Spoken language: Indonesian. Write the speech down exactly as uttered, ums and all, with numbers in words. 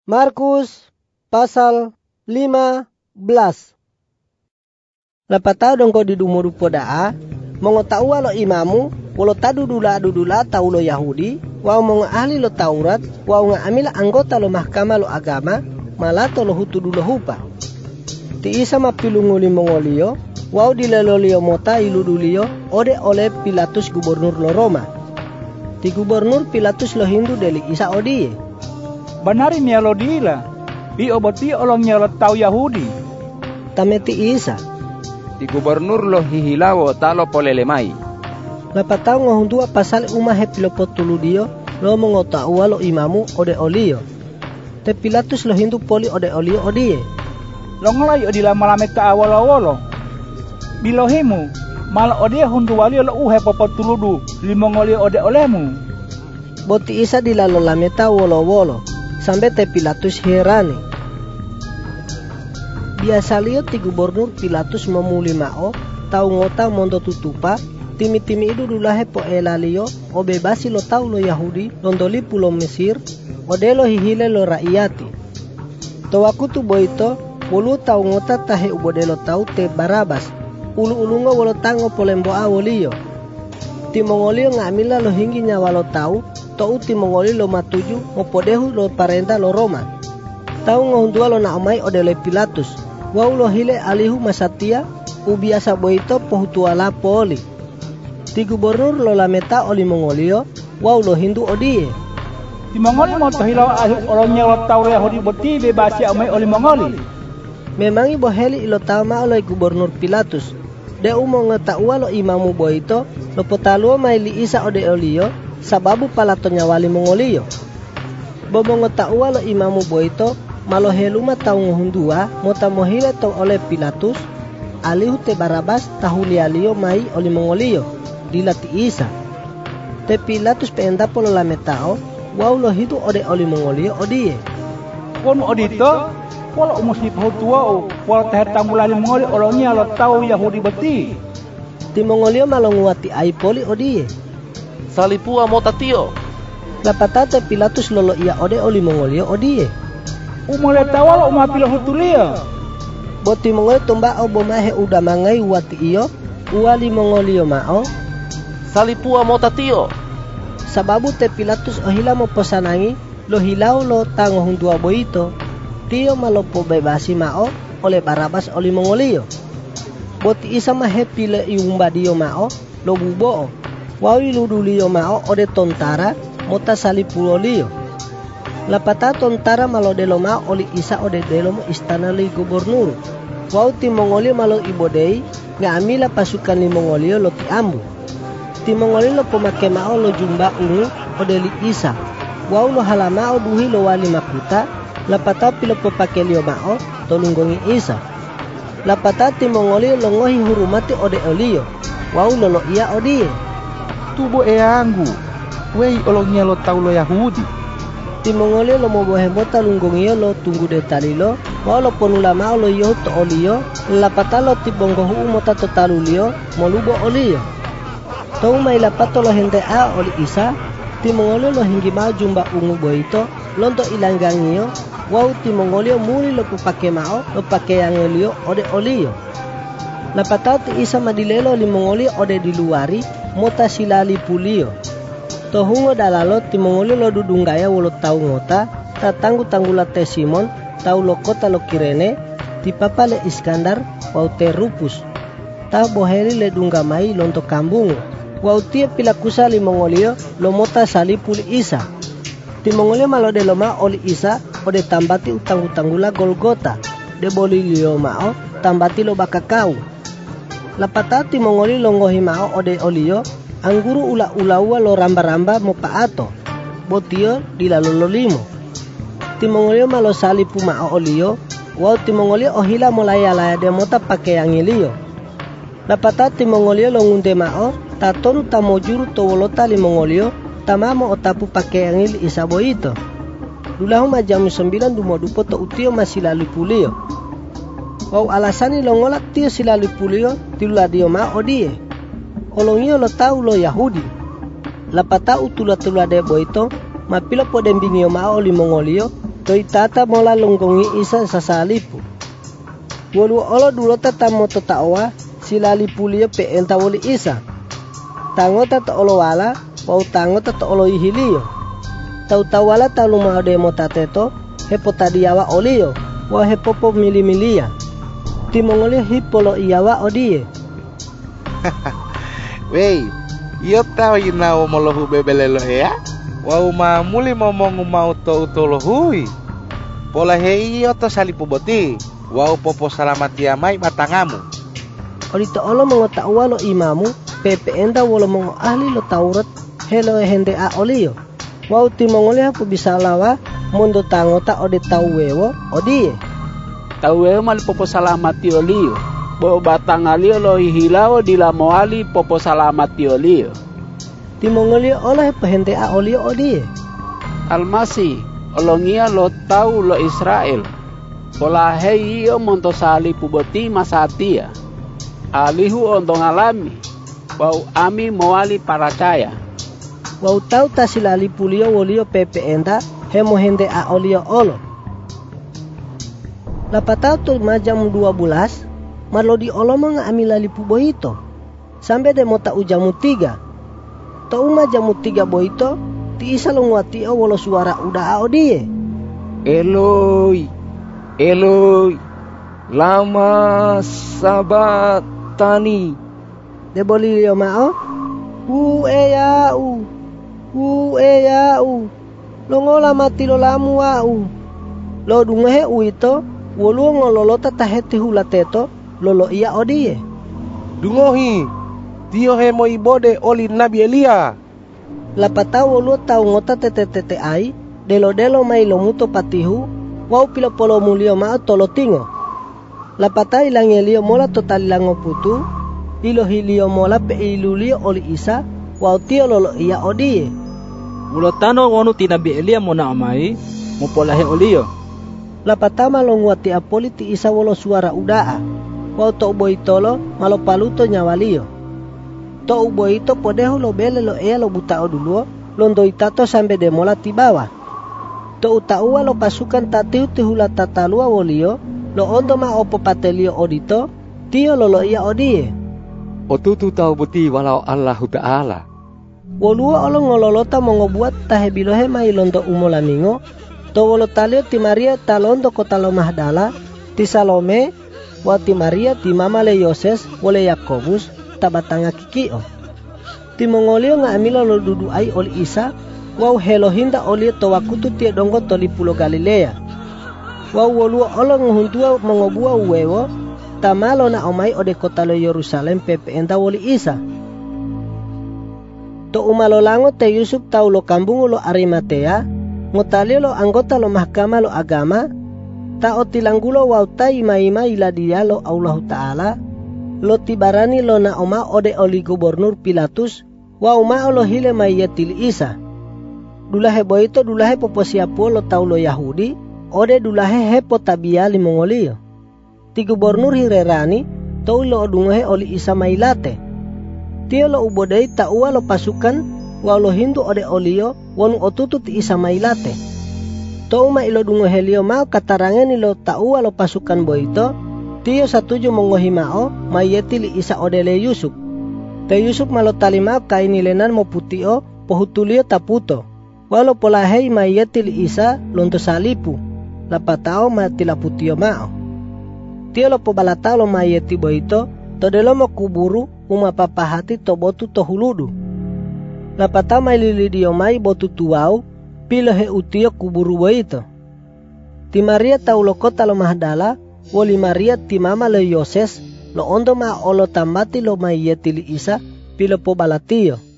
Markus pasal lima belas. Lapatau dong ko di dumuru podaa, mengotau lo imamu, walo tadu dula dudula tau lo Yahudi, wau mga ahli lo Taurat, wau nga amila anggota lo mahkamah lo agama, malato lo hutu dula hupa. Ti isa mapilunguli mongolio, wau dilalolio mota iludulio, ode oleh Pilatus gubernur lo Roma. Ti gubernur Pilatus lo Hindu deli isa odie. Banari niya lo dila, i oboti olong niya lo tau Yahudi. Tameti isa. Di gubernur lo hihilawo talo polelemai. Lapatau ngohundua pasal umahe pilopotulu dio, lo mengotaua lo imamu ode olio. Te Pilatus lo Hindu poli ode olio odie. Lo ngelai odila malame ka awolo-awolo. Bilohimu, mal odie hundu walio lo uhe popotuludu, limongolio ode olemu. Boti isa dilalo lameta wolo-wolo, sampai te Pilatus herani. Biasa liyo ti gubernur Pilatus memuli mao, tau ngota mondo tutupa, timi-timi idu dulahe po elaliyo, o bebasi lo tau lo Yahudi, londoli pulo Mesir, ode lo hihile lo raiyati. Tawaku tu boito, bolu tau ngota tahe ubode lo tau te Barabas, ulu-ulungo wolo tango polembo awoliyo. Ti mongolio ngamila lo hinggi nyawa lo tau, tou ti mongoli lo matuju, mo podehu lo parenta lo Roma. Tau ngohundua lo naamai ode le Pilatus, wau lo hile alihu masatia, ubiasa boito pohutuala poli. Ti gubernur lo lameta oli mongolio, wau lo Hindu odie. Ti mongoli mo tohilaw alihu olongnya lo tau Yahudi boti bebasi amai oli mongoli. Memangi boheli ilo tama oleh gubernur Pilatus. De umo ngetaua lo imamu boito, lo potaluo maili isa ode olio, sababu palato nyawali mongolio. Bobo ngetaua lo imamu boito, malo heluma tau ngohundua, mota mohile tong oleh Pilatus, alihu te Barabas tahulialio mai oli mongolio, dilati isa. Te Pilatus peenda polo lametao, wau lo hitu ode oli mongolio odie. Kon odito, wala umusi pahutuao, wala tahe tanggulali mongoli olongnya lo tau Yahudi beti. Ti mongolio malonguati aipoli odie. Salipua mota tio. Lapatate Pilatus lolo ia ode oli mongolio odie. Umole tawala umapilo hutulia. Boti mongolio tomba o bomahe uda mangai wati iyo, uali mongolio mao. Salipua mota tio. Sababu te Pilatus ohila mo posanangi, lo hilau lo tango hundua boito. Tio malopo bebasi mao oleh Barabas oli mongolio. Boti isa mahepile iumba dio mao, lo buboo. Wawi ludulio mao ode tontara, mota salipulo lio. Lapata tontara malo delo mao oli isa ode delo mo istana li gubernur. Wau ti mongolio malo ibodei, nga amila pasukan li mongolio lo ti ambu. Ti mongolio lo pemake mao lo jumba ungu ode li isa. Wau lo halamao duhi lo wali makuta, lapata pilo pepakelio mao tolunggongi isa. Lapata ti mongolio lo ngohi hurumati ode olio, wau lolo ia odie. Tubo eanggu, wei olongnya lo tau lo Yahudi. Ti mongolio lo mobohe mota lunggongio lo tunggu detalilo, wau lo ponula mao lo yo to olio, lapata lo ti bonggohu mota totalulio, molubo olio. Tau mai lapato lo hente a oli isa, ti mongolio lo hinggi mao jumba ungu boito, lonto ilanggangio, wau ti mongolio muli lo pupake mao, lo pake yangelio ode olio. Lapatau ti isa madilelo li mongolio ode di luari, mota silali pulio. Tohungo dalalo ti mongolio lo dudunggaya wolo tau ngota, ta tanggu-tanggula te Simon, tau lo kota lo Kirene, ti papa le Iskandar, wau te Rupus. Ta boheli le dunggamai lonto kambungu, wau tia pilakusa li mongolio lo mota salipuli isa. Ti mongolio malo de loma oli isa ode tambati utang-utanggula Golgota, de boli lio mao tambati lo bakakau. Lapata ti mongolio lo ngohi mao ode olio, angguru ula-ulaua lo ramba-ramba mo paato, botio dilalolo limo. Ti mongolio malo salipu mao olio, wau ti mongolio ohila molaya-laya de mota pake yangilio. Lapata ti mongolio lo ngunde mao, tatonu tamojuru to wolota li mongolio, tamamo otapu pake yangili isa boito. Dulahu majamu sembilan dumodupo to utio masih lalu pulio. Wau alasani lo ngolak tio silali pulio tilula dio ma odie. Olongio lo tau lo Yahudi. Lapata utula tula de boito, mapilo podembingio ma oli mongolio, Toi tata mola lunggongi Isa sasalipu. Walu olo dulo tata moto tawa silali pulio pe enta woli Isa. Tango tata olo wala, wau tango tata olo ihilio. Tau tawala talu mau demo tateto, hepo tadiawa olio, wau hepopo milimilia. Timongolio hipolo iyawa odie. Wei, iyo tau inao molohu bebelelo ya? Wau ma muli momongu mau to utolohui. Pola hei iyo to salipu boti. Wau popo salamati amai matangamu. Orito olo mengota lo imamu, pepe enda wolo mengo ahli lo Taurat, helo hende a olio. Wau timongolio hapu bisa lawa, mondo tangota ode tau wewo, odie. Tau wewo mali popo salamati olio. Bo batang alio lo hihilao di lamoali popo salamati olio. Timongolio olah pehente a olio odie. Almasi, olongia lo tau lo Israel. Pola hei iyo monto sali puboti masatia. Alihu ondong alami. Wau ami moali paracaya. Wau tau tasilali pulio wolio pepe enda hemo hende a olio olo. Lapatau tu majam dua belas. Marlo di olo mga amilali puboito. Sampai demo ta ujamu tiga. Ta uma jamu tiga boito. Ti isa longwati o wolo suara uda a odie. Eloi, Eloi, lama sabatani. Deboli yo mao. Hu e ya u. Hu e ya u. Longola mati lo lamu wa u. Lo dungehe u ito. Wolu ngololota taheti hulateto. Lolo iya odie. Dungohi. Tio hemo ibode oli Nabi Elia. Lapatau wolu tau ngota tete tete ai. Delo delo mai lo muto patihu. Wau pilo polo mulio mao tolo tingo. Lapata ilang elio mola total ilango putu. Ilo hilio mola pe ilulio oli Isa. Wau tio lolo iya odie. Mulotano wonu tinabi Elia mona amai. Mupolahe olio. Lapata malongwati apoli ti Isa wolo suara udaa. Wau to boitolo malo paluto nyawalio. To uboito podeho lo bele lo ea lo butao duluo. Londo itato sampai demola tibawa. To utaua lo pasukan tatiu tihula tatalua wolio. Lo ondo ma opo patelio odito. Tio lolo iya odie. Otutu tau buti walau Allah Ta'ala. Wolua olo ngololota mongobuat tahebilohe mai londo umolamingo. To wolo talio ti Maria talondo kota lo Mahdala. Ti Salome. Wati Maria ti mama le Yoses wole Yakobus. Tabatanga kikio. Ti mongolio nga amilo lo dudu ai oli Isa. Wau helo hinda oli to wakutu tie dongo toli pulo Galilea. Wau wolua olo ngehuntua mongobua uwewo. Tamalo na omai ode kota lo Yerusalem pepe enda woli Isa. To umalo lango te Yusuf tau lo kambungu lo Arimatea. Ngotalio lo anggota lo mahkamah lo agama. Ta otilanggulo wau ta ima ima ila dia lo Allah Ta'ala. Lo tibarani lo na oma ode oli gubernur Pilatus. Wau ma lo hile mayetil Isa. Dulahe boito dulahe popo siapo lo tau lo Yahudi. Ode dulahe hepo tabia li Mongolio. Ti gubernur hirerani. Tau lo odungohe oli Isa mailate. Tio lo ubodei taua lo pasukan. Wau lo hindu ode olio. Wanu otutu ti Isa mailate. Tau ma ilo dungohe lio mau katarangeni lo taua lo pasukan boito. Tio satuju mongohi mao mayeti li Isa odele Yusuf. Te Yusuf malo talimao kaini lenan mo putio pohutulio taputo. Walo polahei mayeti li Isa lonto salipu. Lapatao mati la putio mao. Tio lo pobalatao lo mayeti boito. Todelo mo kuburu umapapahati to botu to huludu. Lapatao maililidio mai botu tuau. Pilohe utio kuburu boito. Ti Maria tau lo kota lo Mahdala. Woli Maria ti mama lo Yoses. Lo ondo ma olo tamati lo mayeti li Isa. Pilo po balatio.